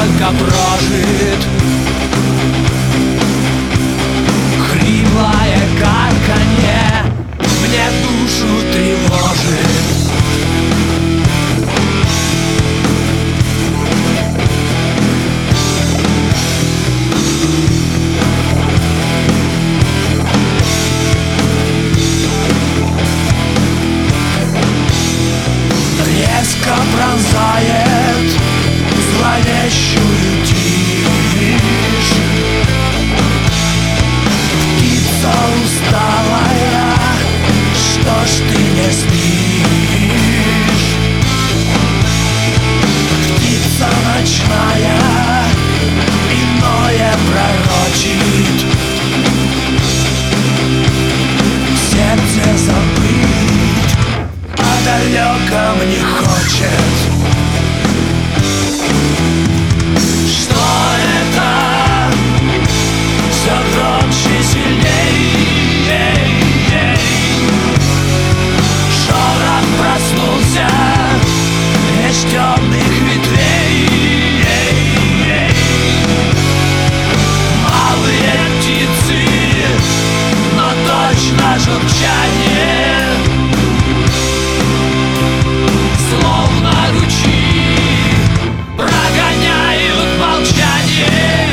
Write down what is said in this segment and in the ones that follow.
только прожит. Хриплое карканье мне душу тревожит. Резко пронзает зловещую тишь. Птица усталая, что ж ты не спишь? Птица ночная иное пророчит. Сердце забыть о далеком не хочет. Что это? Все громче, сильней. Шорох проснулся меж темных ветвей. Малые птицы, но точно журчание. Словно ручьи прогоняют молчание.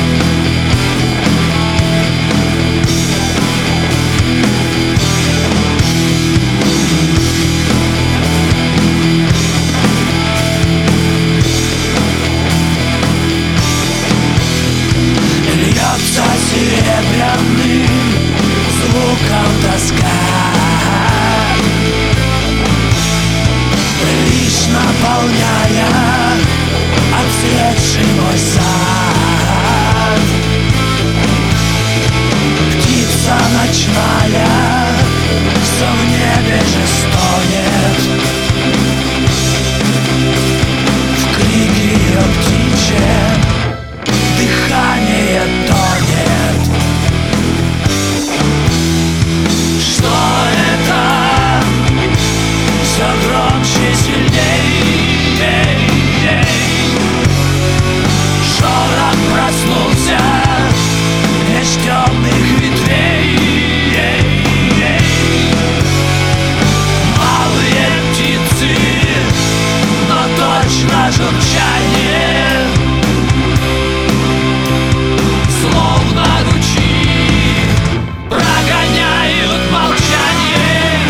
Льется серебряным звуком тоска, лишь наполняя отцветший мой сад. Птица ночная все в небе же стонет. В крике ее птичьем дыхание тонет. Что это? Все громче, сильней. Шорох проснулся меж темных ветвей. Малые птицы, но точно журчание. Словно ручьи прогоняют молчание.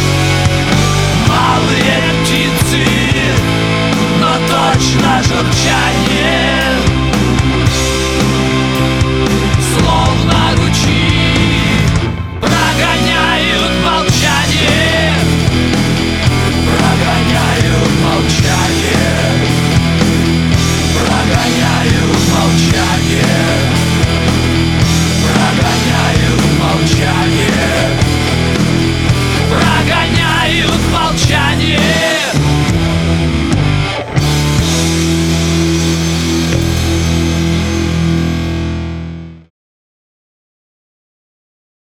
Малые птицы, но точно журчат.